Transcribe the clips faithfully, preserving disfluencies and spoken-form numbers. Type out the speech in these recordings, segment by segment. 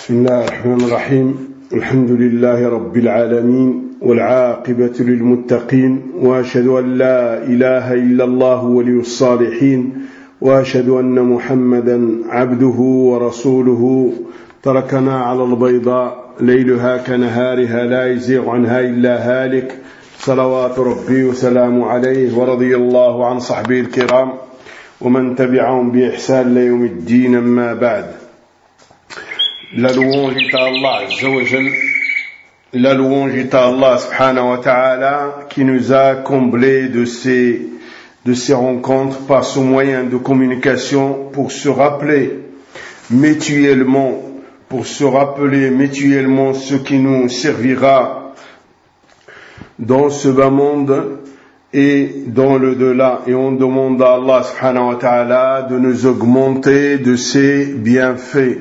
بسم الله الرحمن الرحيم الحمد لله رب العالمين والعاقبة للمتقين وأشهد أن لا إله إلا الله ولي الصالحين وأشهد أن محمدا عبده ورسوله تركنا على البيضاء ليلها كنهارها لا يزيغ عنها إلا هالك صلوات ربي وسلام عليه ورضي الله عن صحبه الكرام ومن تبعهم بإحسان ليوم الدين أما بعد. La louange est à Allah Azza wa Jal. La louange est à Allah subhanahu wa ta'ala qui nous a comblés de ces, de ces rencontres par ce moyen de communication pour se rappeler mutuellement, pour se rappeler mutuellement ce qui nous servira dans ce bas monde et dans le delà. Et on demande à Allah subhanahu wa ta'ala de nous augmenter de ses bienfaits.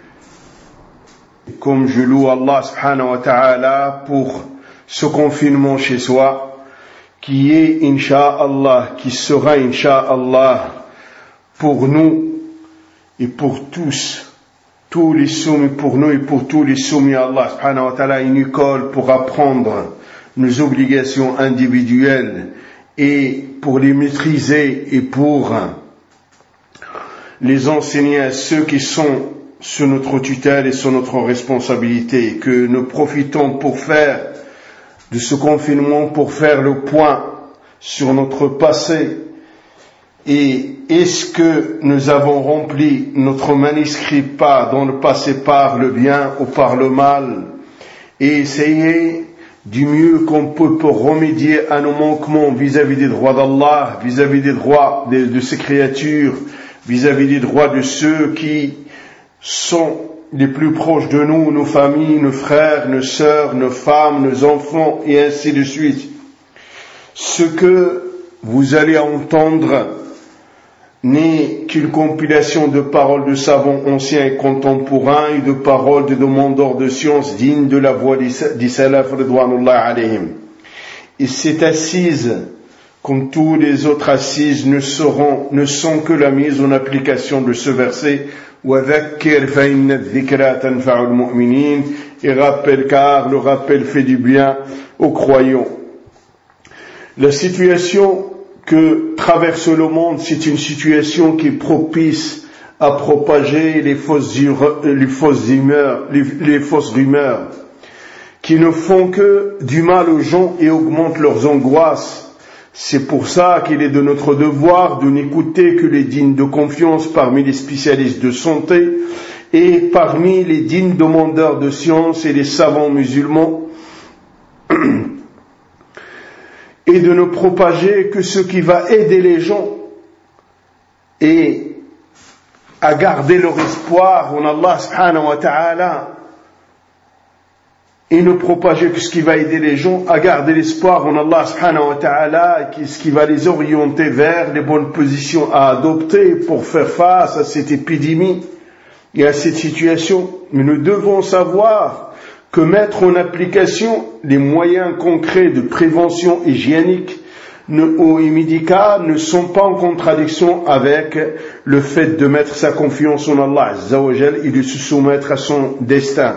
Comme je loue Allah subhanahu wa ta'ala pour ce confinement chez soi, qui est insha'Allah, qui sera insha'Allah pour nous et pour tous, tous les soumis pour nous et pour tous les soumis à Allah subhanahu wa ta'ala, une école pour apprendre nos obligations individuelles et pour les maîtriser et pour les enseigner à ceux qui sont sous notre tutelle et sous notre responsabilité, que nous profitons pour faire de ce confinement, pour faire le point sur notre passé et est-ce que nous avons rempli notre manuscrit pas dans le passé par le bien ou par le mal, et essayer du mieux qu'on peut pour remédier à nos manquements vis-à-vis des droits d'Allah, vis-à-vis des droits de, de ses créatures, vis-à-vis des droits de ceux qui sont les plus proches de nous, nos familles, nos frères, nos sœurs, nos femmes, nos enfants, et ainsi de suite. Ce que vous allez entendre n'est qu'une compilation de paroles de savants anciens et contemporains et de paroles de demandeurs de sciences dignes de la voix des salaf ridwanullah alayhim. Et cette assise, comme tous les autres assises, ne seront, ne sont que la mise en application de ce verset. وَذَكِّرْ فَإِنَّ الذِّكْرَى تَنْفَعُ الْمُؤْمِنِينَ, et rappelle car le rappel fait du bien aux croyants. La situation que traverse le monde, c'est une situation qui est propice à propager les fausses, les fausses rumeurs, les, les fausses rumeurs, qui ne font que du mal aux gens et augmentent leurs angoisses. C'est pour ça qu'il est de notre devoir de n'écouter que les dignes de confiance parmi les spécialistes de santé et parmi les dignes demandeurs de science et les savants musulmans, et de ne propager que ce qui va aider les gens et à garder leur espoir en Allah subhanahu wa ta'ala, et ne propager que ce qui va aider les gens à garder l'espoir en Allah subhanahu wa ta'ala, et ce qui va les orienter vers les bonnes positions à adopter pour faire face à cette épidémie et à cette situation. Mais nous devons savoir que mettre en application les moyens concrets de prévention hygiénique et médicale ne sont pas en contradiction avec le fait de mettre sa confiance en Allah Azza wa Jal et de se soumettre à son destin.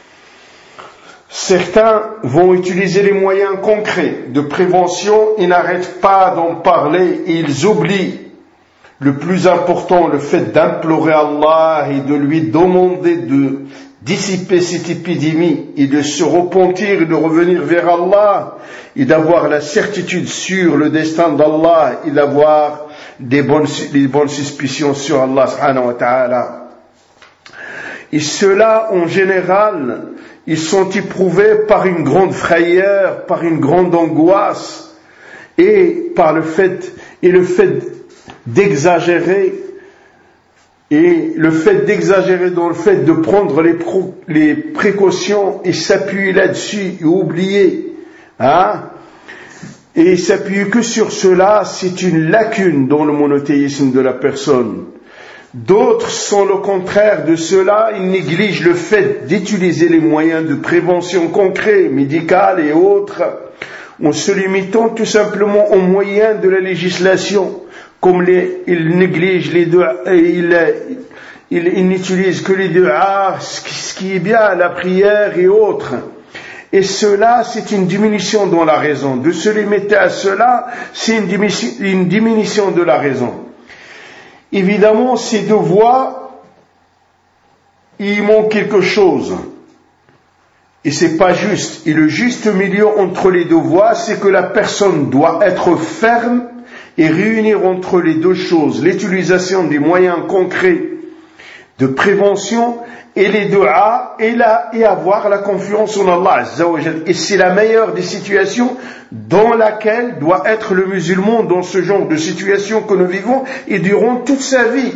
Certains vont utiliser les moyens concrets de prévention et n'arrêtent pas d'en parler et ils oublient le plus important, le fait d'implorer Allah et de lui demander de dissiper cette épidémie et de se repentir et de revenir vers Allah et d'avoir la certitude sur le destin d'Allah et d'avoir des bonnes, des bonnes suspicions sur Allah subhanahu wa ta'ala. Et ceux-là, en général, ils sont éprouvés par une grande frayeur, par une grande angoisse et par le fait, et le fait d'exagérer et le fait d'exagérer dans le fait de prendre les, pro, les précautions et s'appuyer là-dessus et oublier, hein, et s'appuyer que sur cela, c'est une lacune dans le monothéisme de la personne. D'autres sont le contraire de cela, ils négligent le fait d'utiliser les moyens de prévention concrets, médicaux et autres, en se limitant tout simplement aux moyens de la législation, comme les, ils négligent les, ils, il, il n'utilise que les du'a, ce qui est bien, la prière et autres. Et cela, c'est une diminution dans la raison. De se limiter à cela, c'est une diminution, une diminution de la raison. Évidemment, ces deux voies, il manque quelque chose. Et c'est pas juste. Et le juste milieu entre les deux voies, c'est que la personne doit être ferme et réunir entre les deux choses l'utilisation des moyens concrets de prévention et les du'a et, la, et avoir la confiance en Allah Azza wa Jal. Et c'est la meilleure des situations dans laquelle doit être le musulman dans ce genre de situation que nous vivons et durant toute sa vie.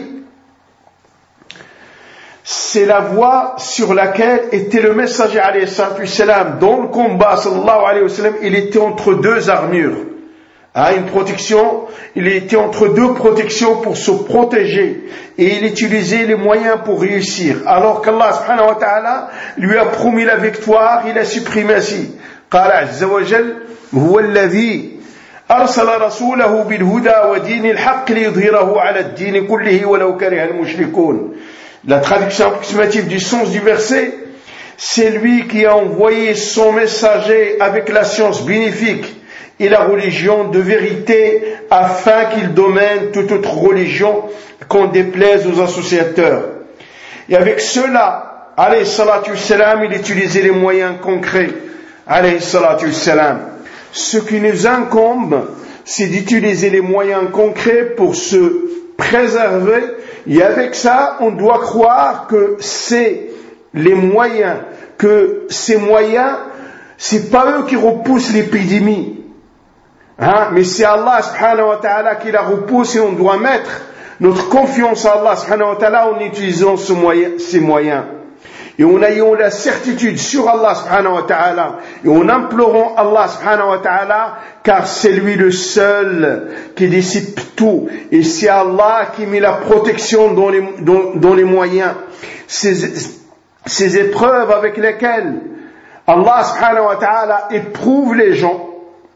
C'est la voie sur laquelle était le messager alayhi salam dans le combat sallallahu alayhi wa sallam. Il était entre deux armures. Ah, une protection, il était entre deux protections pour se protéger et il utilisait les moyens pour réussir. Alors qu'Allah subhanahu wa ta'ala lui a promis la victoire, il a supprimé ainsi. قال عز وجل هو الذي أرسل رسوله بالهدى ودين الحق ليظهره على الدين كله ولو كره المشركون. La traduction approximative du sens du verset, c'est lui qui a envoyé son messager avec la science bénéfique et la religion de vérité afin qu'il domine toute autre religion qu'on déplaise aux associateurs. Et avec cela, alayhi salatu wassalam, il utilisait les moyens concrets, alayhi salatu wassalam. Ce qui nous incombe, c'est d'utiliser les moyens concrets pour se préserver. Et avec ça, on doit croire que c'est les moyens, que ces moyens, c'est pas eux qui repoussent l'épidémie. Hein? Mais c'est Allah subhanahu wa ta'ala qui la repousse et on doit mettre notre confiance à Allah subhanahu wa ta'ala en utilisant ce moyen, ces moyens. Et en ayant la certitude sur Allah subhanahu wa ta'ala et en implorant Allah subhanahu wa ta'ala car c'est lui le seul qui dissipe tout et c'est Allah qui met la protection dans les, dans, dans les moyens. Ces, ces épreuves avec lesquelles Allah subhanahu wa ta'ala éprouve les gens,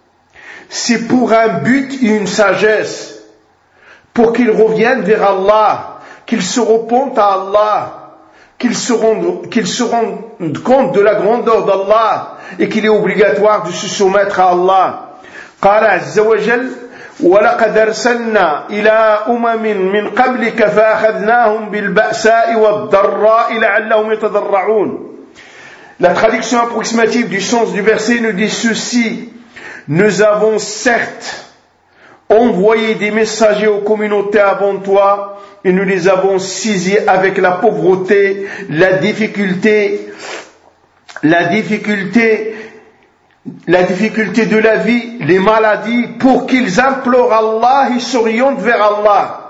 c'est pour un but et une sagesse, pour qu'ils reviennent vers Allah, qu'ils se repentent à Allah, qu'ils se rendent, qu'ils se rendent compte de la grandeur d'Allah et qu'il est obligatoire de se soumettre à Allah. قال عز وجل ولقد أرسلنا إلى أمم من قبلك فأخذناهم بالبأساء والضراء لعلهم يتضرعون. La traduction approximative du sens du verset nous dit ceci: nous avons certes envoyé des messagers aux communautés avant toi et nous les avons saisis avec la pauvreté, la difficulté, la difficulté, la difficulté de la vie, les maladies, pour qu'ils implorent Allah et s'orientent vers Allah.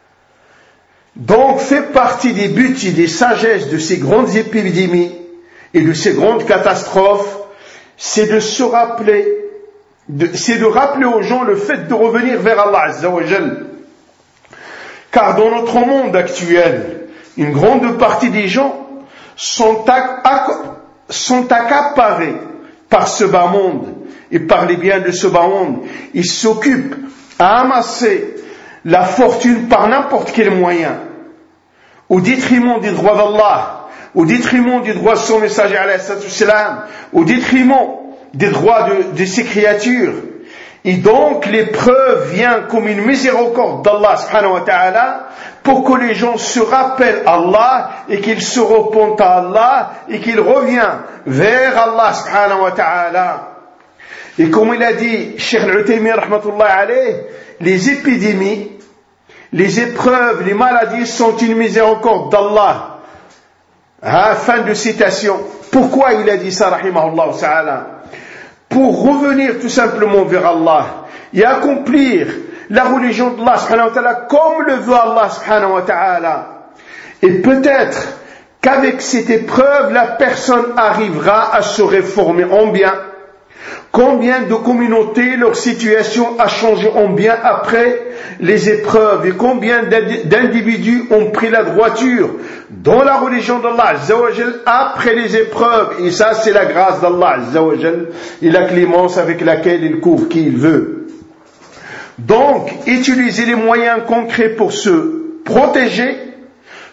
Donc fait partie des buts et des sagesses de ces grandes épidémies et de ces grandes catastrophes, c'est de se rappeler, de, c'est de rappeler aux gens le fait de revenir vers Allah Azza wa Jal. Car dans notre monde actuel, une grande partie des gens sont, acc- sont accaparés par ce bas monde et par les biens de ce bas monde. Ils s'occupent à amasser la fortune par n'importe quel moyen, au détriment des droits d'Allah, au détriment des droits de son messager alayhi salam, au détriment des droits de, de ses créatures. Et donc l'épreuve vient comme une miséricorde d'Allah subhanahu wa ta'ala pour que les gens se rappellent Allah et qu'ils se repentent à Allah et qu'ils reviennent vers Allah subhanahu wa ta'ala. Et comme il a dit Cheikh Al-Utaymi rahmatullah alayh, les épidémies, les épreuves, les maladies sont une miséricorde d'Allah. Ah, fin de citation. Pourquoi il a dit ça rahimahullah ta'ala? Pour revenir tout simplement vers Allah et accomplir la religion d'Allah subhanahu wa ta'ala comme le veut Allah subhanahu wa ta'ala. Et peut-être qu'avec cette épreuve, la personne arrivera à se réformer en bien. Combien de communautés, leur situation a changé en bien après les épreuves et combien d'individus ont pris la droiture dans la religion d'Allah Azza wa Jal après les épreuves. Et ça, c'est la grâce d'Allah Azza wa Jal et la clémence avec laquelle il couvre qui il veut. Donc, utiliser les moyens concrets pour se protéger,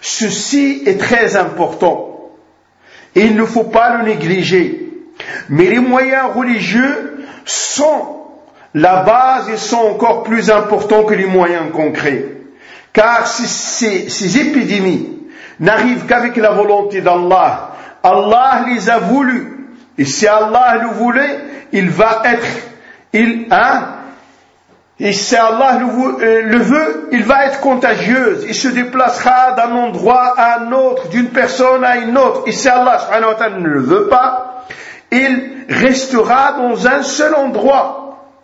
Ceci est très important et il ne faut pas le négliger. Mais les moyens religieux sont la base et sont encore plus importants que les moyens concrets. Car ces, ces, ces épidémies n'arrivent qu'avec la volonté d'Allah. Allah les a voulues. Et si Allah le voulait, il va être, il, hein, et si Allah le, le veut, il va être contagieuse. Il se déplacera d'un endroit à un autre, d'une personne à une autre. Et si Allah subhanahu wa ta'ala ne le veut pas, il restera dans un seul endroit.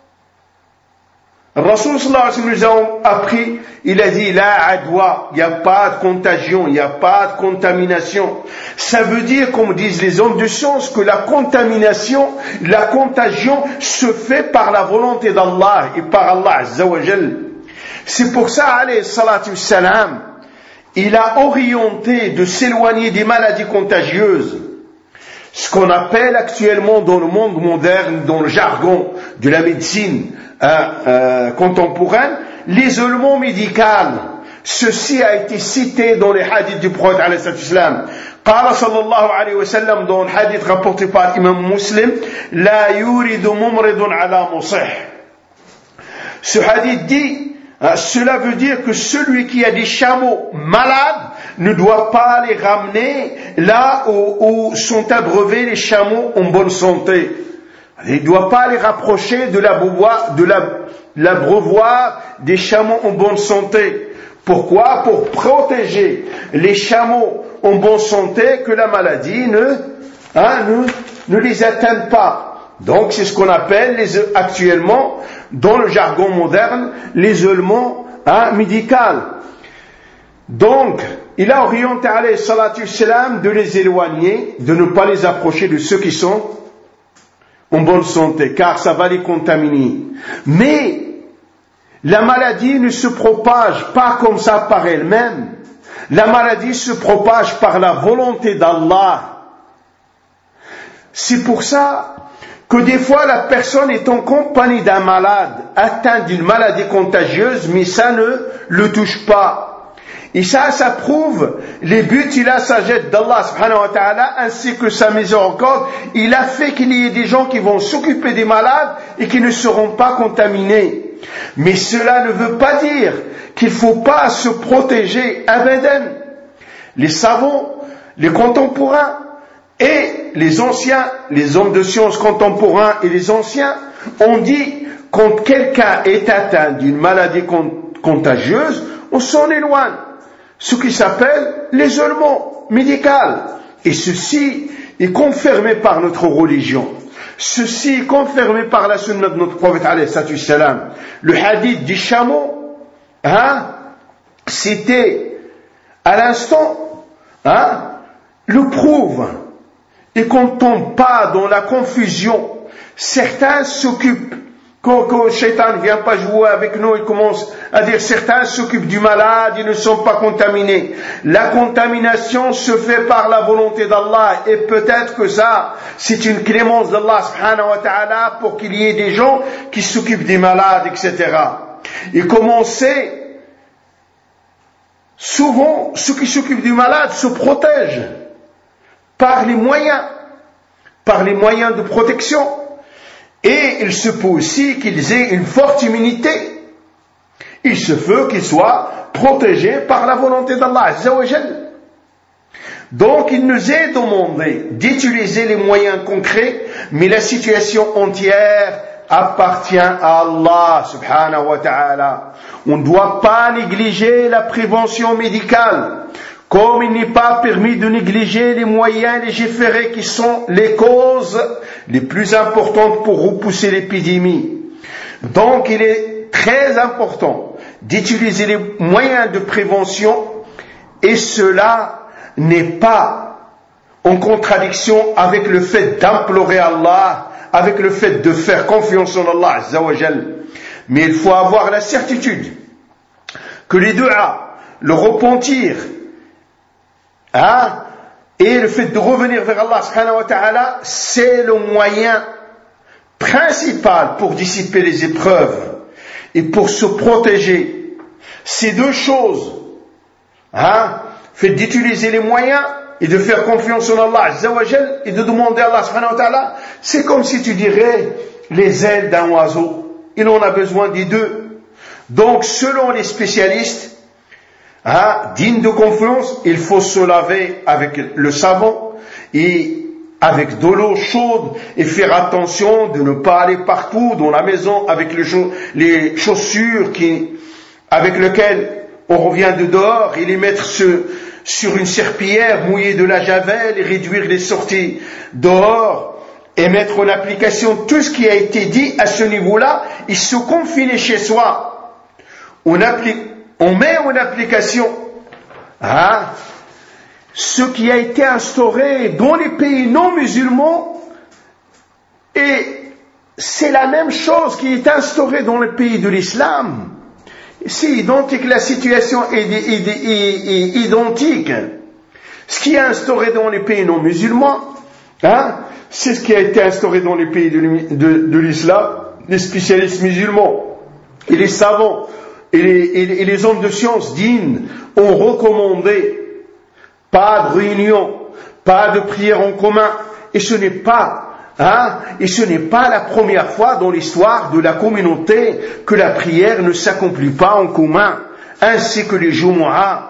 Rasul sallallahu alayhi wa sallam nous a appris, il a dit la adwa, il n'y a pas de contagion, il n'y a pas de contamination. Ça veut dire, comme disent les hommes de science, que la contamination, la contagion se fait par la volonté d'Allah et par Allah azza wa jal. C'est pour ça, alayhi salatu wassalam, il a orienté de s'éloigner des maladies contagieuses. Ce qu'on appelle actuellement dans le monde moderne, dans le jargon de la médecine euh, euh, contemporaine, l'isolement médical. Ceci a été cité dans les hadiths du prophète alayhi salatu wassalam. قال صلى الله عليه وسلم dans le hadith rapporté par Imam Muslim, لا يورد ممرض على مصح. Ce hadith dit, cela veut dire que celui qui a des chameaux malades ne doit pas les ramener là où, où sont abreuvés les chameaux en bonne santé. Il ne doit pas les rapprocher de l'abreuvoir, de la, l'abreuvoir des chameaux en bonne santé. Pourquoi? Pour protéger les chameaux en bonne santé, que la maladie ne, hein, ne, ne les atteigne pas. Donc c'est ce qu'on appelle les, actuellement, dans le jargon moderne, l'isolement hein, médical. Donc, il a orienté alayhi salatu wassalam de les éloigner, de ne pas les approcher de ceux qui sont en bonne santé, car ça va les contaminer. Mais la maladie ne se propage pas comme ça par elle-même. La maladie se propage par la volonté d'Allah. C'est pour ça que des fois la personne est en compagnie d'un malade atteint d'une maladie contagieuse, mais ça ne le touche pas. Et ça, ça prouve les buts et la sagesse d'Allah subhanahu wa ta'ala, ainsi que sa miséricorde. Il a fait qu'il y ait des gens qui vont s'occuper des malades et qui ne seront pas contaminés. Mais cela ne veut pas dire qu'il ne faut pas se protéger abadan. Les savants, les contemporains et les anciens, les hommes de science contemporains et les anciens ont dit quand quelqu'un est atteint d'une maladie contagieuse, on s'en éloigne. Ce qui s'appelle l'isolement médical. Et ceci est confirmé par notre religion. Ceci est confirmé par la sunna de notre prophète alayhi salatu wassalam. Le hadith du chameau, hein, c'était à l'instant, hein, le prouve. Et qu'on ne tombe pas dans la confusion. Certains s'occupent, quand, quand le shaitan ne vient pas jouer avec nous, il commence à dire certains s'occupent du malade, ils ne sont pas contaminés. La contamination se fait par la volonté d'Allah et peut-être que ça, c'est une clémence d'Allah subhanahu wa ta'ala pour qu'il y ait des gens qui s'occupent des malades, et cetera. Et comme on sait, souvent, ceux qui s'occupent du malade se protègent par les moyens, par les moyens de protection. Et il se peut aussi qu'ils aient une forte immunité. Il se peut qu'ils soient protégés par la volonté d'Allah azza wa jal. Donc il nous est demandé d'utiliser les moyens concrets, mais la situation entière appartient à Allah subhanahu wa ta'ala. On ne doit pas négliger la prévention médicale. Comme il n'est pas permis de négliger les moyens légiférés qui sont les causes les plus importantes pour repousser l'épidémie. Donc il est très important d'utiliser les moyens de prévention et cela n'est pas en contradiction avec le fait d'implorer Allah, avec le fait de faire confiance en Allah azza wa jal. Mais il faut avoir la certitude que les du'a, le repentir, Hein? Et le fait de revenir vers Allah subhanahu wa ta'ala, c'est le moyen principal pour dissiper les épreuves et pour se protéger. Ces deux choses, hein, fait d'utiliser les moyens et de faire confiance en Allah Azza wa Jal et de demander à Allah subhanahu wa ta'ala. C'est comme si tu dirais les ailes d'un oiseau. Il en a besoin des deux. Donc, selon les spécialistes, hein, dignes de confiance, il faut se laver avec le savon et avec de l'eau chaude et faire attention de ne pas aller partout dans la maison avec les, cho- les chaussures qui, avec lesquelles on revient de dehors et les mettre sur, sur une serpillière mouillée de la javel et réduire les sorties dehors et mettre en application tout ce qui a été dit à ce niveau-là et se confiner chez soi. On, appli- on met en application hein, ce qui a été instauré dans les pays non musulmans et c'est la même chose qui est instaurée dans les pays de l'islam. C'est identique, la situation est, est, est, est, est identique. Ce qui est instauré dans les pays non musulmans, hein, c'est ce qui a été instauré dans les pays de, de, de l'islam. Les spécialistes musulmans et les savants et les, et les, et les hommes de science dignes ont recommandé pas de réunion, pas de prière en commun, et ce n'est pas, hein, et ce n'est pas la première fois dans l'histoire de la communauté que la prière ne s'accomplit pas en commun, ainsi que les Jumu'ah.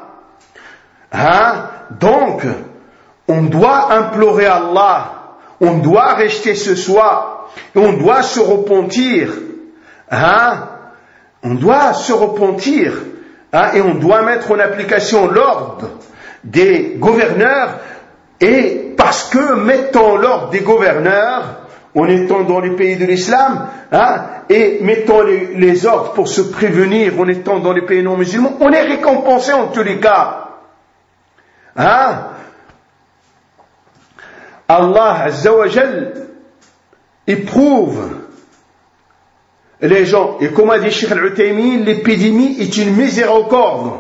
Hein, donc, on doit implorer Allah, on doit rester ce soir, et on doit se repentir, hein, on doit se repentir, hein, et on doit mettre en application l'ordre des gouverneurs, et parce que mettant l'ordre des gouverneurs en étant dans les pays de l'islam hein, et mettant les, les ordres pour se prévenir en étant dans les pays non musulmans, on est récompensé en tous les cas. Hein? Allah Azza wa Jal éprouve les gens, et comme a dit Cheikh Al-Uthaymin, l'épidémie est une miséricorde,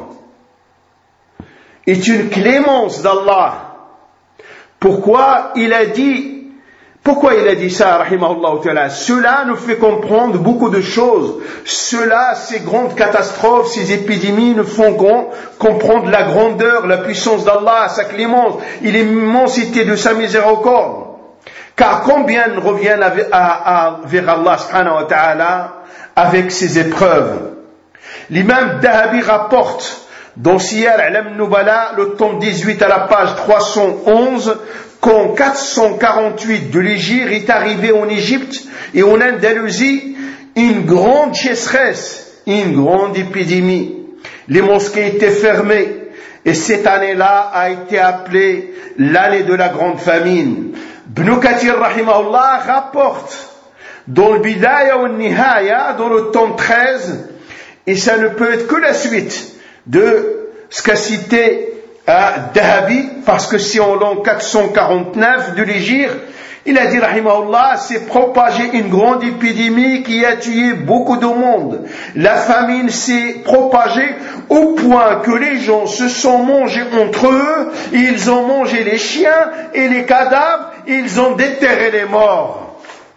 est une clémence d'Allah. Pourquoi il a dit, pourquoi il a dit ça, rahimahullah ta'ala? Cela nous fait comprendre beaucoup de choses. Cela, ces grandes catastrophes, ces épidémies nous font comprendre la grandeur, la puissance d'Allah, sa clémence et l'immensité de sa miséricorde. Car combien reviennent à, à, à, vers Allah subhanahu wa ta'ala avec ces épreuves? L'imam Dahabi rapporte dans Siyar A'lam Nubala, le tome dix-huit à la page trois cent onze, qu'en quatre cent quarante-huit de l'Hégire est arrivé en Égypte et en Andalousie une grande sécheresse, une grande épidémie. Les mosquées étaient fermées et cette année-là a été appelée l'année de la grande famine. Ibn Kathir rahimahullah rapporte dans le Bidaya ou Nihaya, dans le tome treize, et ça ne peut être que la suite de ce qu'a cité à Dahabi, parce que c'est en l'an quatre cent quarante-neuf de l'Hégire, il a dit, rahimahullah, s'est propagée une grande épidémie qui a tué beaucoup de monde. La famine s'est propagée au point que les gens se sont mangés entre eux, ils ont mangé les chiens et les cadavres, ils ont déterré les morts.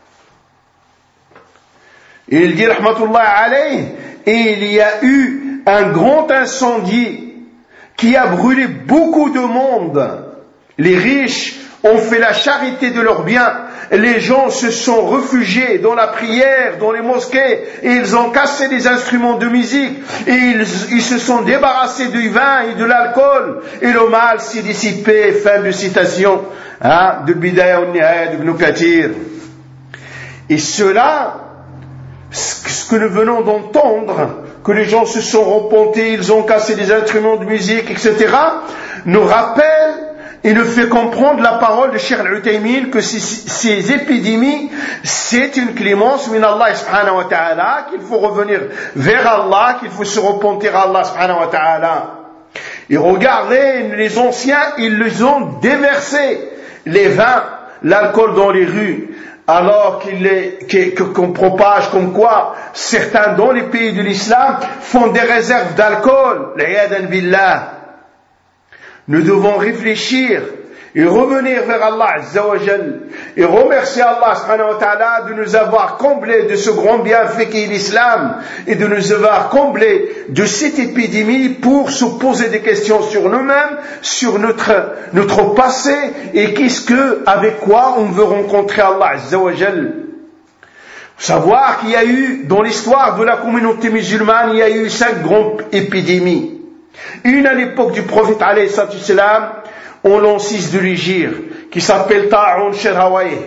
Il dit, rahmatullah alayh, et il y a eu un grand incendie qui a brûlé beaucoup de monde. Les riches ont fait la charité de leurs biens. Les gens se sont réfugiés dans la prière, dans les mosquées, et ils ont cassé les instruments de musique, et ils, ils se sont débarrassés du vin et de l'alcool, et le mal s'est dissipé. Fin de citation hein, de Bidaya ou Nihaya d'Ibn Kathir. Et cela, ce que nous venons d'entendre, que les gens se sont repentis, ils ont cassé des instruments de musique, et cetera, nous rappelle et nous fait comprendre la parole de Cheikh Al-Uthaymin que ces, ces épidémies, c'est une clémence min Allah subhanahu wa ta'ala, qu'il faut revenir vers Allah, qu'il faut se repentir à Allah subhanahu wa ta'ala. Et regardez, les anciens, ils les ont déversés, les vins, l'alcool dans les rues, alors qu'il est, qu'on propage comme quoi certains dans les pays de l'islam font des réserves d'alcool. L'iyadhan billah. Nous devons réfléchir et revenir vers Allah Azza wa Jal et remercier Allah subhanahu wa ta'ala de nous avoir comblés de ce grand bienfait qu'est l'islam et de nous avoir comblés de cette épidémie pour se poser des questions sur nous-mêmes, sur notre, notre passé et qu'est-ce que, avec quoi on veut rencontrer Allah Azza wa Jal. Savoir qu'il y a eu, dans l'histoire de la communauté musulmane, il y a eu cinq grandes épidémies. Une à l'époque du prophète alayhi salatu wassalam, en l'an six de l'Hégire, qui s'appelle Ta'un Shirhawaye,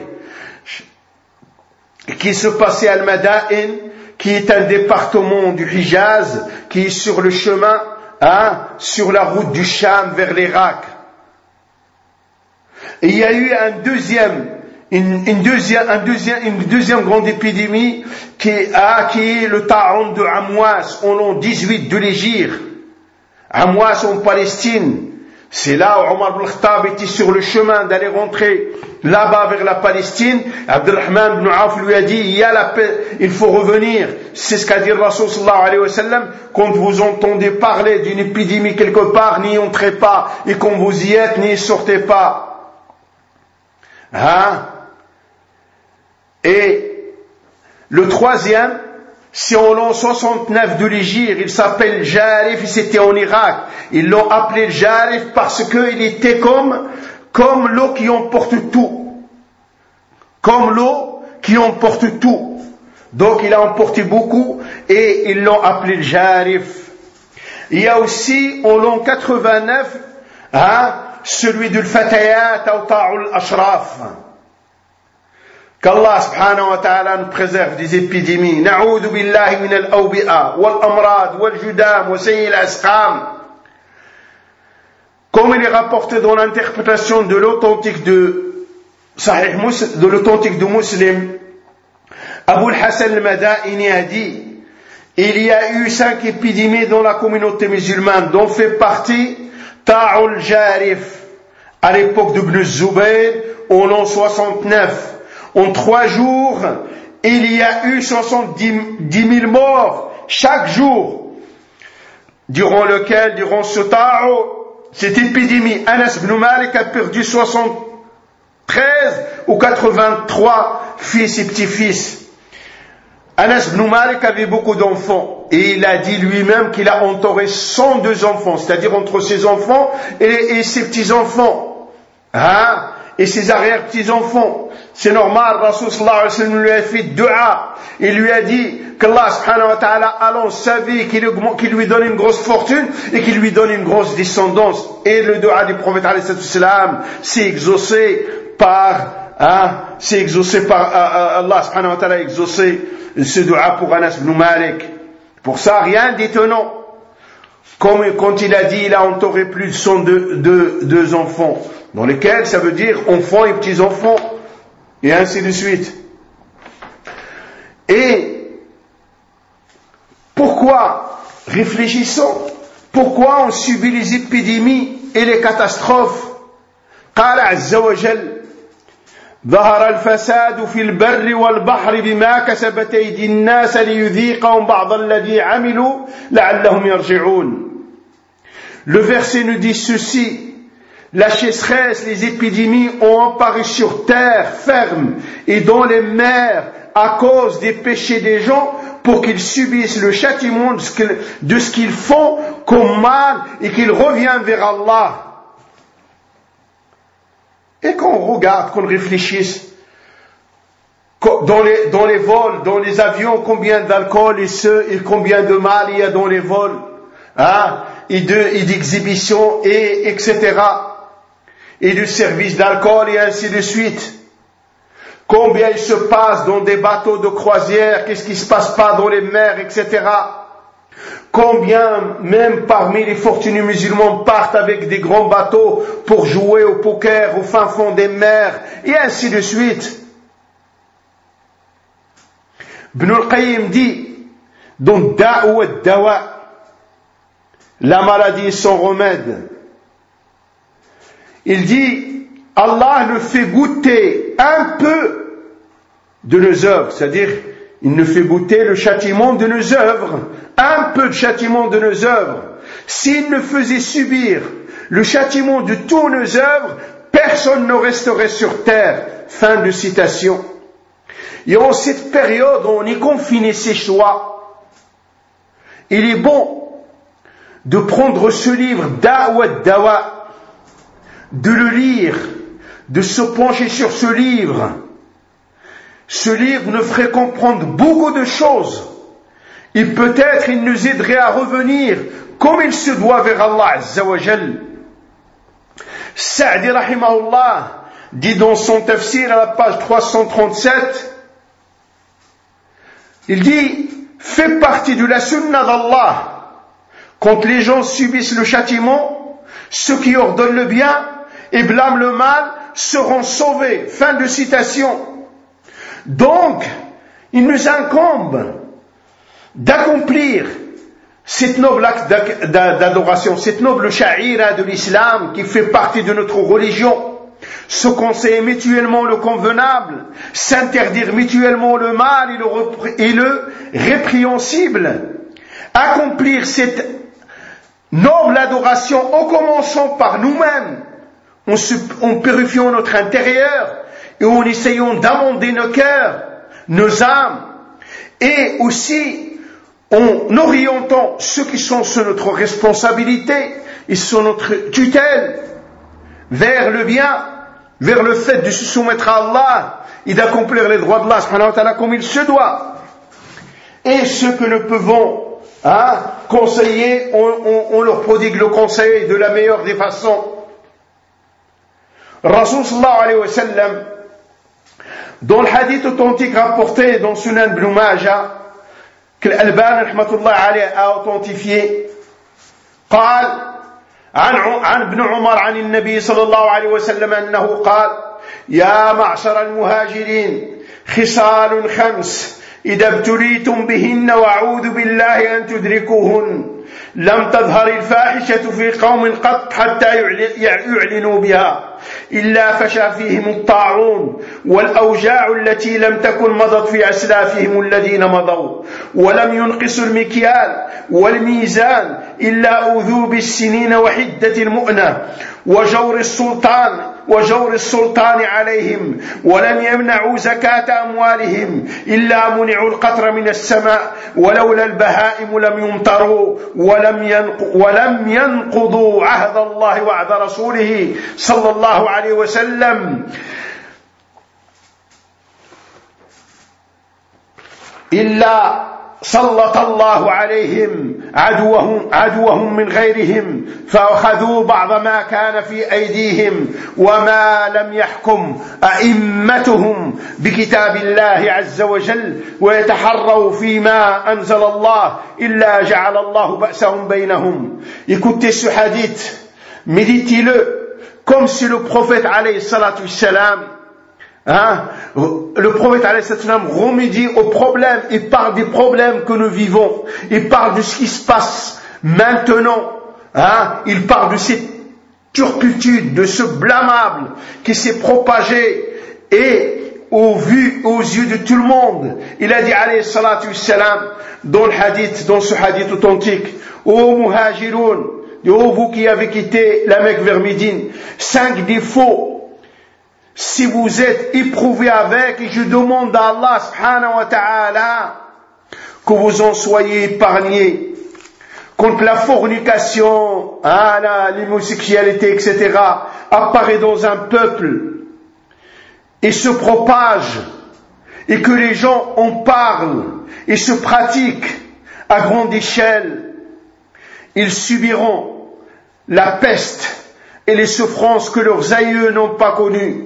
qui se passait à Al-Madain, qui est un département du Hijaz, qui est sur le chemin, hein, sur la route du Sham vers l'Irak. Et il y a eu un deuxième, une, une deuxième, un deuxième, une deuxième grande épidémie qui, ah, qui est le Ta'un de Amwas, en l'an dix-huit de l'Hégire. Amwas en Palestine. C'est là où Omar ibn Khattab était sur le chemin d'aller rentrer là-bas vers la Palestine. Abdurrahman ibn Auf lui a dit, il y a la paix, il faut revenir. C'est ce qu'a dit le Rasul sallallahu alayhi wa sallam. Quand vous entendez parler d'une épidémie quelque part, n'y entrez pas. Et quand vous y êtes, n'y sortez pas. Hein? Et le troisième, c'est en l'an soixante-neuf de l'Hégire, il s'appelle Jarif, c'était en Irak. Ils l'ont appelé Jarif parce qu'il était comme, comme l'eau qui emporte tout. Comme l'eau qui emporte tout. Donc il a emporté beaucoup et ils l'ont appelé Jarif. Il y a aussi en l'an quatre-vingt-neuf, hein, celui de l'Fatayat ou Ta'ul Ashraf. Qu'Allah subhanahu wa ta'ala nous préserve des épidémies. Na'oudhu billahi min al-awbi'a, wal-amrad, wal-judam, wa sayyi al-asqam. Comme il est rapporté dans l'interprétation de l'authentique de Sahih Muslim, de l'authentique de Muslim, Abu al-Hasan al-Madaini a dit, il y a eu cinq épidémies dans la communauté musulmane, dont fait partie Ta'ul Jarif, à l'époque de Ibn Zubayr, en l'an soixante-neuf. En trois jours, il y a eu soixante-dix mille morts chaque jour, durant lequel, durant ce ta'u, cette épidémie, Anas ibn Malik a perdu soixante-treize ou quatre-vingt-trois fils et petits-fils. Anas ibn Malik avait beaucoup d'enfants et il a dit lui-même qu'il a entouré cent deux enfants, c'est-à-dire entre ses enfants et, et ses petits-enfants. Hein? Et ses arrière-petits-enfants. C'est normal, Rasul sallallahu alayhi wa sallam lui a fait dua. Il lui a dit qu'Allah subhanahu wa ta'ala allons sa vie, qu'il lui donne une grosse fortune et qu'il lui donne une grosse descendance. Et le dua du prophète alayhi salam s'est exaucé par, hein, s'est exaucé par, euh, Allah subhanahu wa ta'ala a exaucé ce dua pour Anas ibn Malik. Pour ça, rien d'étonnant. Comme quand il a dit, il a entouré plus de cent deux enfants. Dans lesquels ça veut dire enfants et petits-enfants, et ainsi de suite. Et pourquoi, réfléchissons, pourquoi on subit les épidémies et les catastrophes? قال عز وجل ظهر الفساد في البر والبحر بما كسبت أيدي الناس ليذيقهم بعض الذي عملوا لعلهم يرجعون. Le verset nous dit ceci: la sécheresse, les épidémies ont apparu sur terre ferme et dans les mers à cause des péchés des gens pour qu'ils subissent le châtiment de ce qu'ils font comme mal et qu'ils reviennent vers Allah. Et qu'on regarde, qu'on réfléchisse, dans les, dans les vols, dans les avions, combien d'alcool et, ce, et combien de mal il y a dans les vols, hein, et, de, et d'exhibition, et etc. Et de service d'alcool et ainsi de suite. Combien il se passe dans des bateaux de croisière, qu'est-ce qui se passe pas dans les mers, et cetera. Combien, même parmi les fortunés musulmans, partent avec des grands bateaux pour jouer au poker au fin fond des mers, et ainsi de suite. Ibn al-Qayyim dit, dans Da'u ad-Dawa, la maladie sans remède, il dit, Allah nous fait goûter un peu de nos œuvres, c'est-à-dire, il nous fait goûter le châtiment de nos œuvres, un peu de châtiment de nos œuvres. S'il nous faisait subir le châtiment de toutes nos œuvres, personne ne resterait sur terre. Fin de citation. Et en cette période où on est confiné ses choix, il est bon de prendre ce livre Da'wa Dawa, de le lire, de se pencher sur ce livre. Ce livre nous ferait comprendre beaucoup de choses. Et peut-être il nous aiderait à revenir comme il se doit vers Allah Azza wa Jal. Sa'di rahimahullah dit dans son tafsir à la page trois cent trente-sept, il dit, fait partie de la sunna d'Allah, quand les gens subissent le châtiment, ceux qui ordonnent le bien et blâment le mal seront sauvés. Fin de citation. Donc, il nous incombe d'accomplir cette noble acte d'adoration, cette noble sha'ira de l'islam qui fait partie de notre religion, se conseiller mutuellement le convenable, s'interdire mutuellement le mal et le, et le répréhensible, accomplir cette noble adoration en commençant par nous-mêmes, en, se, en purifiant notre intérieur et en essayant d'amender nos cœurs, nos âmes, et aussi en orientant ceux qui sont sous notre responsabilité et sous notre tutelle vers le bien, vers le fait de se soumettre à Allah et d'accomplir les droits d'Allah subhanahu wa ta'ala comme il se doit. Et ceux que nous pouvons hein, conseiller, on, on, on leur prodigue le conseil de la meilleure des façons. Rasul sallallahu alayhi wa sallam, dans le hadith authentique rapporté dans Sunan Ibn Majah, que l'Albani rahmatullah alayhi a authentifié, قال عن عن ابن عمر عن النبي صلى الله عليه وسلم أنه قال يا معشر المهاجرين خصال خمس إذا ابتليتم بهن وأعوذ بالله أن تدركوهن لم تظهر الفاحشة في قوم قط حتى يعلنوا بها إلا فشى فيهم الطاعون والأوجاع التي لم تكن مضت في أسلافهم الذين مضوا ولم ينقصوا المكيال والميزان إلا أوذوا بالسنين وحدة المؤنة وجور السلطان وجور السلطان عليهم ولم يمنعوا زكاة أموالهم إلا منعوا القطر من السماء ولولا البهائم لم يمطروا ولم ولم ينقضوا عهد الله وعهد رسوله صلى الله عليه وسلم إلا سلط الله عليهم عدوهم, عدوهم من غيرهم فأخذوا بعض ما كان في أيديهم وما لم يحكم أئمتهم بكتاب الله عز وجل ويتحروا فيما أنزل الله إلا جعل الله بأسهم بينهم. Écoutez ce hadith, méditez-le comme si le prophète alayhi salatu wassalam, Hein? Le prophète alayhi salam remédie aux problèmes, il parle des problèmes que nous vivons, il parle de ce qui se passe maintenant, hein? Il parle de cette turpitude, de ce blâmable qui s'est propagé et au vu, aux yeux de tout le monde. Il a dit alayhi salatu wassalam dans le hadith, dans ce hadith authentique, ô muhajiroun, ô vous qui avez quitté la Mecque vers Médine, cinq défauts. Si vous êtes éprouvés avec, et je demande à Allah subhanahu wa ta'ala que vous en soyez épargnés contre la fornication, hein, l'homosexualité, et cetera apparaît dans un peuple et se propage et que les gens en parlent et se pratiquent à grande échelle, ils subiront la peste et les souffrances que leurs aïeux n'ont pas connues.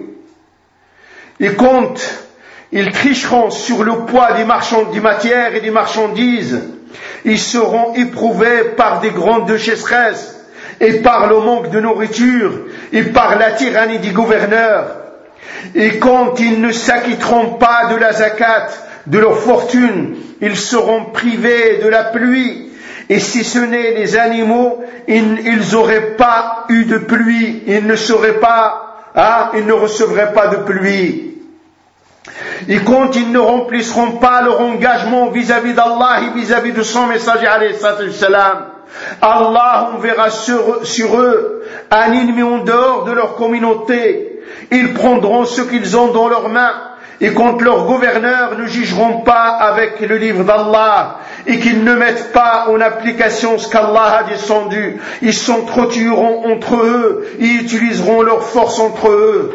Et quand ils tricheront sur le poids des, marchand- des matières et des marchandises, ils seront éprouvés par des grandes déchesseresses et par le manque de nourriture et par la tyrannie des gouverneurs. Et quand ils ne s'acquitteront pas de la zakat, de leur fortune, ils seront privés de la pluie. Et si ce n'est les animaux, ils n'auraient pas eu de pluie, ils ne seraient pas, ah, ils ne recevraient pas de pluie. Et quand ils ne rempliront pas leur engagement vis-à-vis d'Allah et vis-à-vis de son messager alayhi salatu wassalam, Allah enverra sur, sur eux un ennemi en dehors de leur communauté. Ils prendront ce qu'ils ont dans leurs mains, et quand leurs gouverneurs ne jugeront pas avec le livre d'Allah, et qu'ils ne mettent pas en application ce qu'Allah a descendu, ils s'entretueront entre eux, et utiliseront leur force entre eux.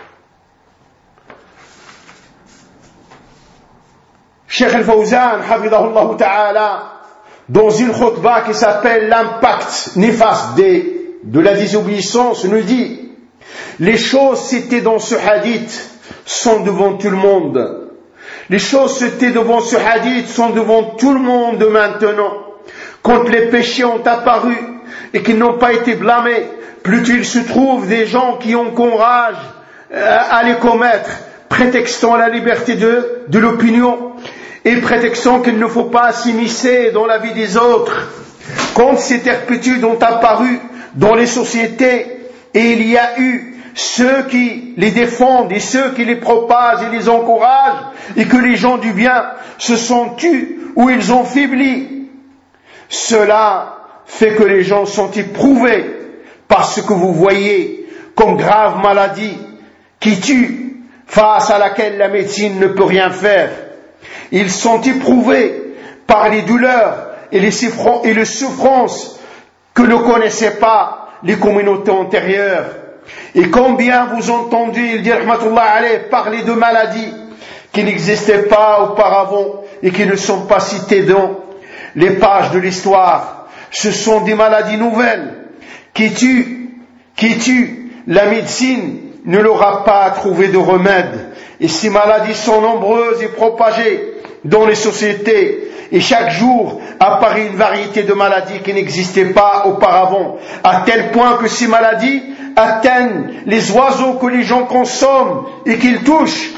Cheikh Al-Fawzan, hafidahullah ta'ala, dans une khutbah qui s'appelle l'impact néfaste des, de la désobéissance, nous dit, les choses citées dans ce hadith sont devant tout le monde. Les choses citées devant ce hadith sont devant tout le monde maintenant. Quand les péchés ont apparu et qu'ils n'ont pas été blâmés, plutôt il se trouve des gens qui encouragent à les commettre, prétextant la liberté de, de l'opinion et prétextant qu'il ne faut pas s'immiscer dans la vie des autres. Quand ces turpitudes ont apparu dans les sociétés, et il y a eu ceux qui les défendent et ceux qui les propagent et les encouragent, et que les gens du bien se sont tus ou ils ont faibli, cela fait que les gens sont éprouvés par ce que vous voyez comme grave maladie qui tue, face à laquelle la médecine ne peut rien faire. Ils sont éprouvés par les douleurs et les souffrances que ne connaissaient pas les communautés antérieures. Et combien vous entendez, il dit rahmatullah alayh, parler de maladies qui n'existaient pas auparavant et qui ne sont pas citées dans les pages de l'histoire. Ce sont des maladies nouvelles qui tuent, qui tuent. La médecine ne leur a pas trouvé de remède. Et ces maladies sont nombreuses et propagées dans les sociétés. Et chaque jour apparaît une variété de maladies qui n'existaient pas auparavant, à tel point que ces maladies atteignent les oiseaux que les gens consomment et qu'ils touchent.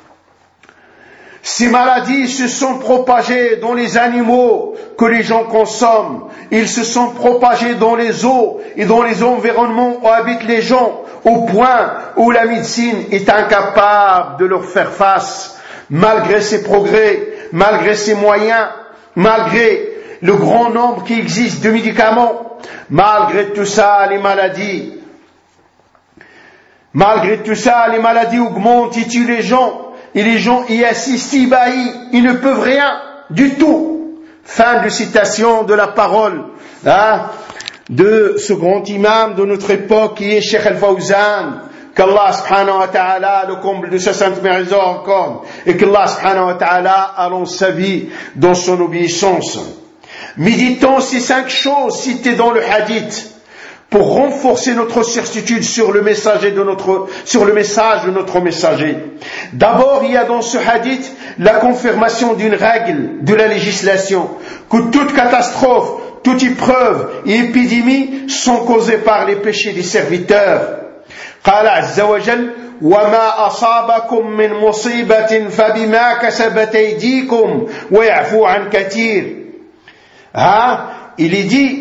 Ces maladies se sont propagées dans les animaux que les gens consomment. Ils se sont propagés dans les eaux et dans les environnements où habitent les gens, au point où la médecine est incapable de leur faire face, malgré ses progrès, malgré ses moyens, malgré le grand nombre qui existe de médicaments. Malgré tout ça, les maladies, malgré tout ça, les maladies augmentent et tuent les gens. Et les gens y assistent ébahis, ils ne peuvent rien du tout. Fin de citation de la parole hein, de ce grand imam de notre époque qui est Cheikh Al-Fawzan, qu'Allah subhanahu wa ta'ala le comble de sa sainte miséricorde et qu'Allah subhanahu wa ta'ala allonge sa vie dans son obéissance. Méditons ces cinq choses citées dans le hadith pour renforcer notre certitude sur le messager de notre, sur le message de notre messager. D'abord, il y a dans ce hadith la confirmation d'une règle de la législation, que toute catastrophe, toute épreuve et épidémie sont causées par les péchés des serviteurs. قال عز وجل وما أصابكم من مصيبة فبما كسبت أيديكم ويعفو عن كثير. Hein? Il est dit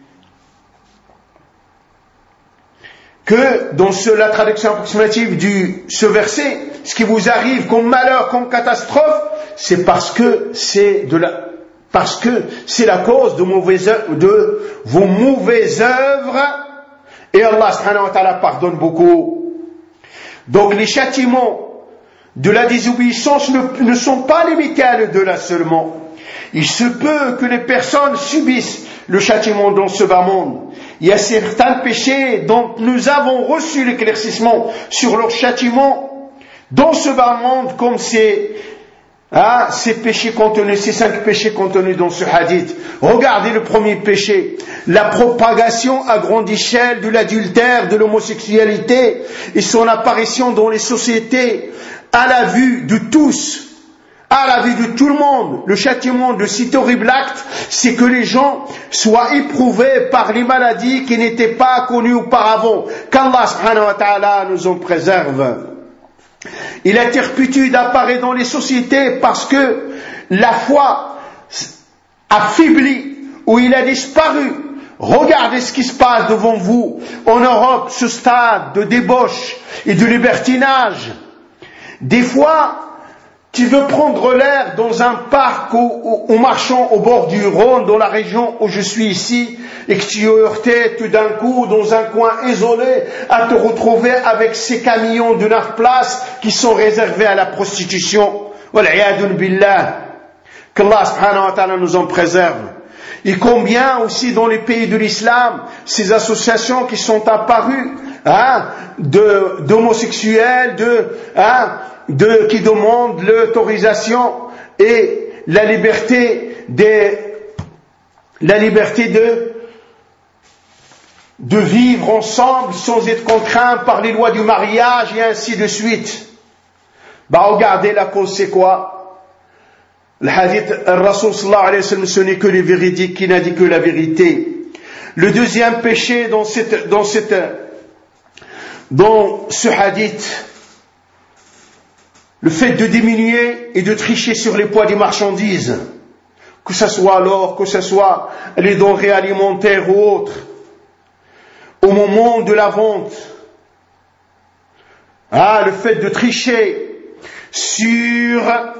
que dans ce, la traduction approximative de ce verset, ce qui vous arrive comme malheur, comme catastrophe, c'est parce que c'est de la, parce que c'est la cause de, mauvaises, de vos mauvaises œuvres, et Allah subhanahu wa ta'ala pardonne beaucoup. Donc les châtiments de la désobéissance ne, ne sont pas limités à l'au-delà seulement. Il se peut que les personnes subissent le châtiment dans ce bas monde. Il y a certains péchés dont nous avons reçu l'éclaircissement sur leur châtiment dans ce bas monde, comme ces, hein, ces péchés contenus, ces cinq péchés contenus dans ce hadith. Regardez le premier péché, la propagation à grande échelle de l'adultère, de l'homosexualité et son apparition dans les sociétés à la vue de tous. À la vue de tout le monde, le châtiment de cet horrible acte, c'est que les gens soient éprouvés par les maladies qui n'étaient pas connues auparavant. Qu'Allah subhanahu wa ta'ala nous en préserve. Et la turpitude apparaît dans les sociétés parce que la foi affaiblit ou il a disparu. Regardez ce qui se passe devant vous en Europe, ce stade de débauche et de libertinage. Des fois, Tu veux prendre l'air dans un parc ou, ou, ou marchant au bord du Rhône, dans la région où je suis ici, et que tu es heurté tout d'un coup dans un coin isolé à te retrouver avec ces camions de neuf places qui sont réservés à la prostitution. Wal'iyadun billah. Qu'Allah subhanahu wa ta'ala nous en préserve. Et combien aussi dans les pays de l'islam, ces associations qui sont apparues, hein, de, d'homosexuels, de, hein, de, qui demandent l'autorisation et la liberté des, la liberté de, de vivre ensemble sans être contraints par les lois du mariage et ainsi de suite. Bah, regardez, la cause c'est quoi? Le hadith, le Rasul sallallahu alayhi wa sallam, ce n'est que le véridique qui n'a dit que la vérité. Le deuxième péché dans cette, dans cette, dans ce hadith, le fait de diminuer et de tricher sur les poids des marchandises, que ce soit l'or, que ce soit les denrées alimentaires ou autres, au moment de la vente. Ah, le fait de tricher sur,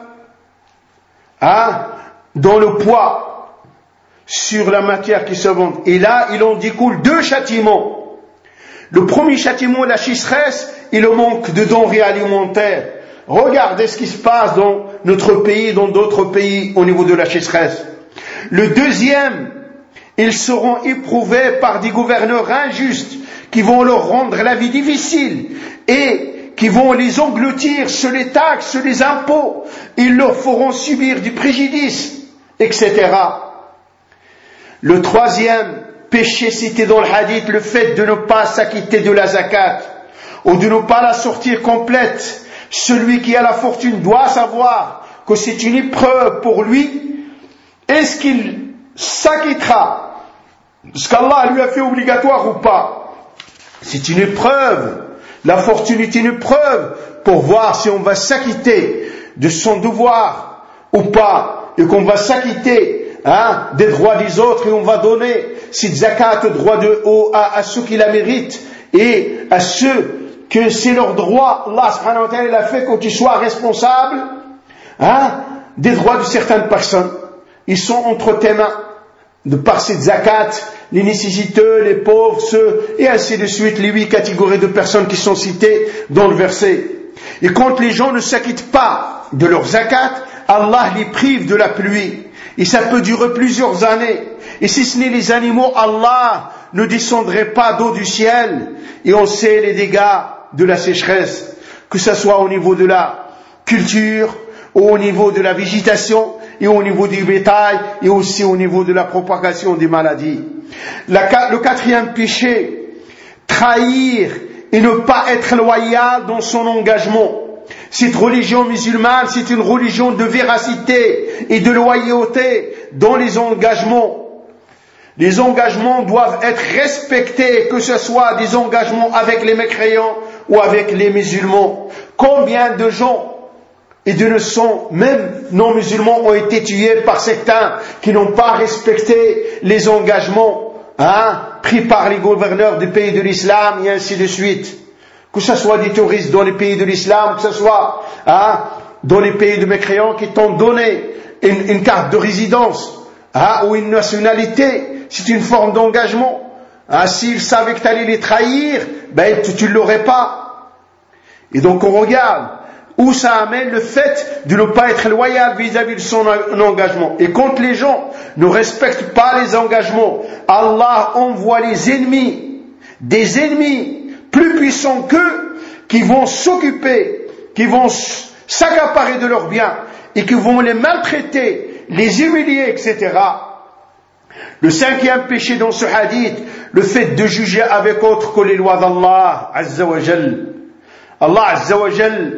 ah, dans le poids, sur la matière qui se vend. Et là, il en découle deux châtiments. Le premier châtiment, la chasseresse, et le manque de denrées alimentaires. Regardez ce qui se passe dans notre pays, dans d'autres pays au niveau de la chasseresse. Le deuxième, ils seront éprouvés par des gouverneurs injustes qui vont leur rendre la vie difficile et qui vont les engloutir sur les taxes, sur les impôts. Ils leur feront subir du préjudice, et cetera. Le troisième péché cité dans le hadith, le fait de ne pas s'acquitter de la zakat ou de ne pas la sortir complète. Celui qui a la fortune doit savoir que c'est une épreuve pour lui. Est-ce qu'il s'acquittera? Est-ce qu'Allah lui a fait obligatoire ou pas? C'est une épreuve. La fortune est une épreuve pour voir si on va s'acquitter de son devoir ou pas, et qu'on va s'acquitter, hein, des droits des autres, et on va donner cette zakat au droit de, au, à, à ceux qui la méritent et à ceux que c'est leur droit. Allah subhanahu wa ta'ala a fait que tu sois responsable, hein, des droits de certaines personnes. Ils sont entre tes mains, de par cette zakat, les nécessiteux, les pauvres, ceux, et ainsi de suite, les huit catégories de personnes qui sont citées dans le verset. Et quand les gens ne s'acquittent pas de leur zakat, Allah les prive de la pluie. Et ça peut durer plusieurs années. Et si ce n'est les animaux, Allah ne descendrait pas d'eau du ciel. Et on sait les dégâts de la sécheresse, que ce soit au niveau de la culture, ou au niveau de la végétation, et au niveau du bétail, et aussi au niveau de la propagation des maladies. La, le quatrième péché, trahir et ne pas être loyal dans son engagement. Cette religion musulmane, c'est une religion de véracité et de loyauté dans les engagements. Les engagements doivent être respectés, que ce soit des engagements avec les mécréants ou avec les musulmans. Combien de gens et de leçons, même non-musulmans, ont été tués par certains qui n'ont pas respecté les engagements, hein, pris par les gouverneurs des pays de l'islam, et ainsi de suite. Que ce soit des touristes dans les pays de l'islam, que ce soit, hein, dans les pays de mécréants qui t'ont donné une, une carte de résidence, hein, ou une nationalité, c'est une forme d'engagement. Hein, s'ils savaient que tu allais les trahir, ben tu ne l'aurais pas. Et donc on regarde où ça amène le fait de ne pas être loyal vis-à-vis de son engagement. Et quand les gens ne respectent pas les engagements, Allah envoie les ennemis, des ennemis plus puissants qu'eux, qui vont s'occuper, qui vont s'accaparer de leurs biens, et qui vont les maltraiter, les humilier, et cetera. Le cinquième péché dans ce hadith, le fait de juger avec autre que les lois d'Allah Azza wa Jal. Allah Azza wa Jal,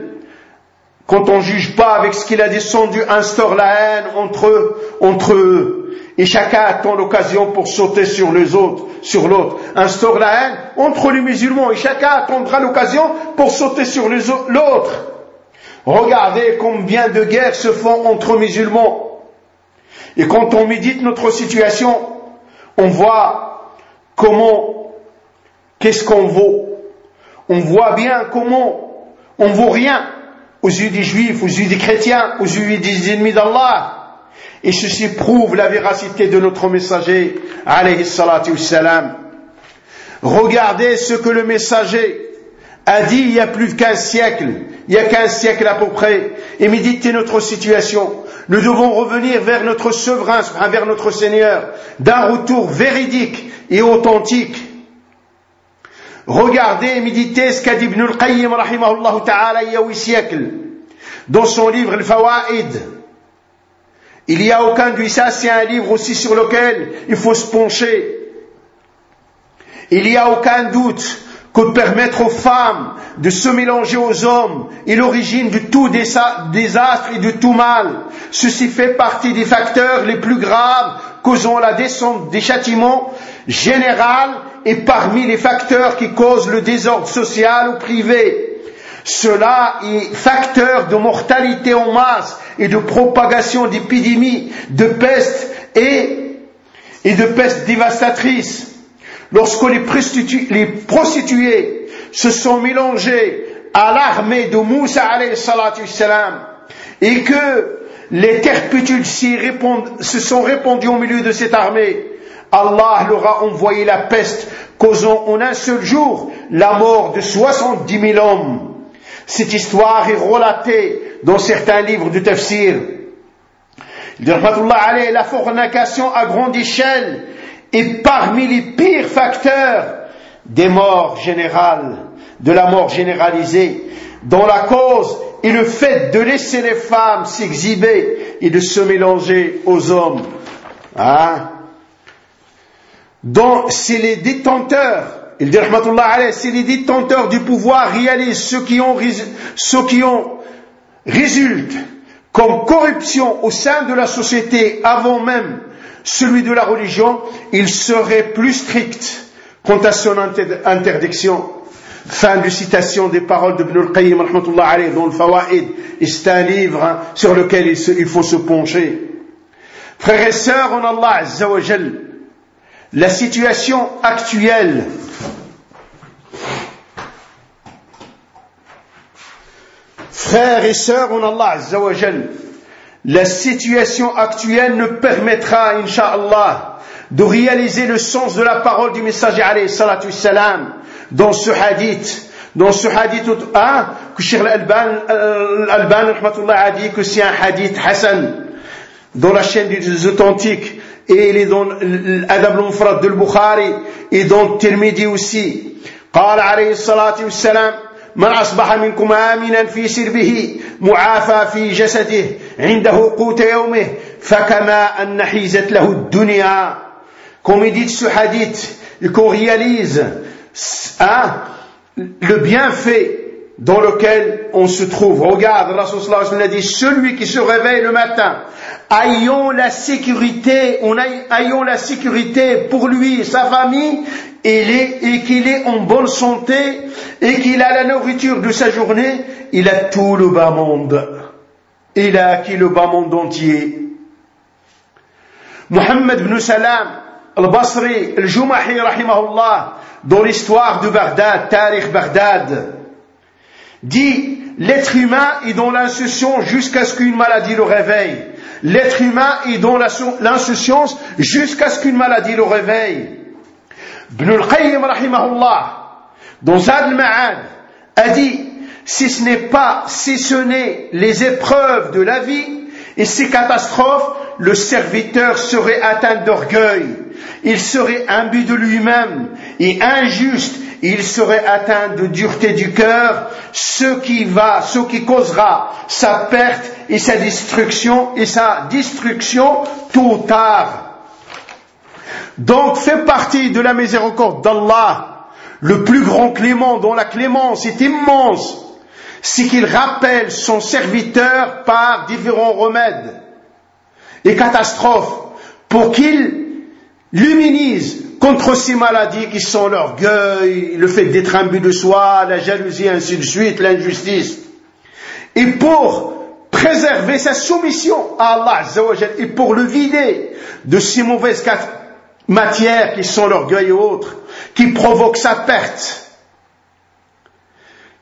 quand on ne juge pas avec ce qu'il a descendu, instaure la haine entre eux, entre eux. Et chacun attend l'occasion pour sauter sur les autres, sur l'autre. Instaure la haine entre les musulmans et chacun attendra l'occasion pour sauter sur les autres, l'autre. Regardez combien de guerres se font entre musulmans. Et quand on médite notre situation, on voit comment, qu'est-ce qu'on vaut. On voit bien comment on vaut rien aux yeux des juifs, aux yeux des chrétiens, aux yeux des ennemis d'Allah. Et ceci prouve la véracité de notre messager, alayhi salatu wassalam. Regardez ce que le messager a dit il y a plus qu'un siècle, il y a quinze siècles à peu près, et méditez notre situation. Nous devons revenir vers notre souverain, vers notre Seigneur, d'un retour véridique et authentique. Regardez et méditez ce qu'a dit Ibn al-Qayyim, rahimahullah ta'ala, il y a huit siècles, dans son livre Al-Fawaid. Il n'y a aucun de ça, c'est un livre aussi sur lequel il faut se pencher. Il n'y a aucun doute que de permettre aux femmes de se mélanger aux hommes est l'origine de tout désastre et de tout mal. Ceci fait partie des facteurs les plus graves causant la descente des châtiments généraux et parmi les facteurs qui causent le désordre social ou privé. Cela est facteur de mortalité en masse et de propagation d'épidémies, de peste et, et de peste dévastatrices. Lorsque les prostituées, les prostituées se sont mélangées à l'armée de Moussa alayhi salatu wassalam et que les turpitudes se sont répandues au milieu de cette armée, Allah leur a envoyé la peste, causant en un seul jour la mort de soixante-dix mille hommes. Cette histoire est relatée dans certains livres de tafsir. La fornication à grande échelle est parmi les pires facteurs des morts générales, de la mort généralisée, dont la cause est le fait de laisser les femmes s'exhiber et de se mélanger aux hommes. Hein? Donc, c'est les détenteurs, il dit rahmatullah alayhi, c'est les détenteurs du pouvoir réalisent ce qui ont, ce qui ont résulte comme corruption au sein de la société avant même celui de la religion, il serait plus strict quant à son interdiction. Fin de citation des paroles d'Ibn al-Qayyim rahmatullah alayhi dans le Fawaid. Et c'est un livre hein, sur lequel il, se, il faut se pencher. Frères et sœurs en Allah Azza wa Jal, la situation actuelle frères et sœurs en Allah Azza wa Jal, la situation actuelle nous permettra, Inch'Allah, de réaliser le sens de la parole du messager alayhi salatu wassalam dans ce hadith. Dans ce hadith, hein, que Cheikh Al-Albani a dit que c'est un hadith Hassan dans la chaîne des authentiques et il est dans l'Adab al-Mufrad de Bukhari et dans Tirmidhi aussi. قال عليه الصلاة والسلام من أصبح منكم آمنا في سربه معافى في جسده عنده قوت يومه فكما أن حيزت له الدنيا. Comme il dit ce hadith et qu'on réalise hein, le bienfait dans lequel on se trouve. Regarde, Rasul sallallahu alayhi wa sallam a dit celui qui se réveille le matin, ayons la sécurité, on a, ayons la sécurité pour lui et sa famille et, les, et qu'il est en bonne santé et qu'il a la nourriture de sa journée, il a tout le bas monde. Il a acquis le bas monde entier. Muhammad ibn Salam al-Basri al-Jumahi rahimahullah dans l'histoire de Bagdad, Tarikh Bagdad, dit l'être humain est dans l'insouciance jusqu'à ce qu'une maladie le réveille. L'être humain est dans l'insouciance jusqu'à ce qu'une maladie le réveille. Ibn al-Qayyim rahimahullah dans Zad al-Ma'ad a dit si ce n'est pas, si ce n'est les épreuves de la vie et ces catastrophes, le serviteur serait atteint d'orgueil, il serait imbu de lui-même et injuste, il serait atteint de dureté du cœur, ce qui va, ce qui causera sa perte et sa destruction et sa destruction tôt ou tard. Donc fait partie de la miséricorde d'Allah, le plus grand clément dont la clémence est immense, c'est qu'il rappelle son serviteur par différents remèdes et catastrophes pour qu'il l'immunise contre ces maladies qui sont l'orgueil, le fait d'être imbu de soi, la jalousie, ainsi de suite, l'injustice. Et pour préserver sa soumission à Allah Azza wa Jal et pour le vider de ces mauvaises matières qui sont l'orgueil et autres, qui provoquent sa perte.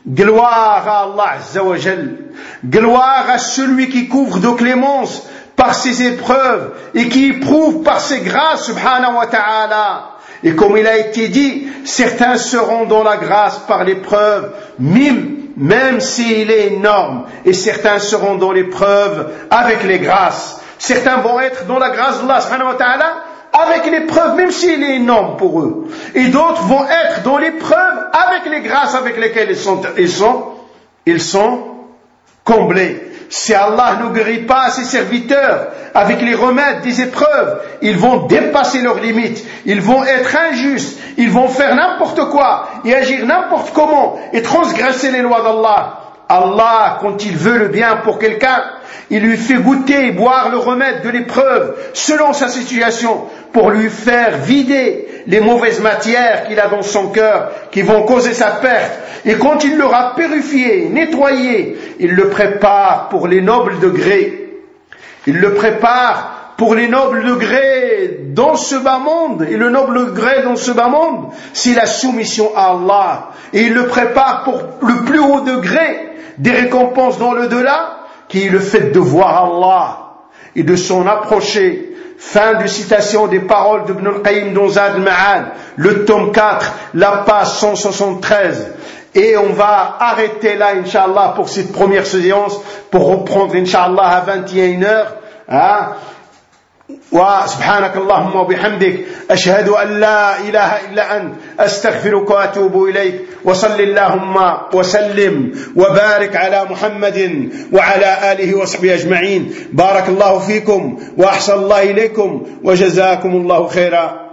Gloire à Allah Azza wa Jal. Gloire à celui qui couvre de clémence par ses épreuves et qui éprouve par ses grâces, subhanahu wa ta'ala. Et comme il a été dit, certains seront dans la grâce par l'épreuve, même, même s'il est énorme, et certains seront dans l'épreuve avec les grâces. Certains vont être dans la grâce d'Allah subhanahu wa ta'ala avec l'épreuve, même s'il est énorme pour eux. Et d'autres vont être dans l'épreuve avec les grâces avec lesquelles ils sont, ils sont, ils sont comblés. Si Allah ne guérit pas ses serviteurs avec les remèdes des épreuves, ils vont dépasser leurs limites, ils vont être injustes, ils vont faire n'importe quoi et agir n'importe comment et transgresser les lois d'Allah. Allah, quand il veut le bien pour quelqu'un, il lui fait goûter et boire le remède de l'épreuve selon sa situation pour lui faire vider les mauvaises matières qu'il a dans son cœur qui vont causer sa perte. Et quand il l'aura purifié, nettoyé, il le prépare pour les nobles degrés. Il le prépare pour les nobles degrés dans ce bas monde. Et le noble degré dans ce bas monde, c'est la soumission à Allah. Et il le prépare pour le plus haut degré des récompenses dans le delà, qui est le fait de voir Allah et de s'en approcher. Fin de citation des paroles d'Ibn al-Qayyim dans Zad al-Ma'ad, le tome quatre, la page cent soixante-treize. Et on va arrêter là, Inch'Allah, pour cette première séance, pour reprendre, Inch'Allah, à vingt et une heures. Hein? وسبحانك اللهم وبحمدك أشهد أن لا إله إلا أنت أستغفرك وأتوب إليك وصل اللهم وسلم وبارك على محمد وعلى آله وصحبه أجمعين. بارك الله فيكم وأحسن الله إليكم وجزاكم الله خيرا.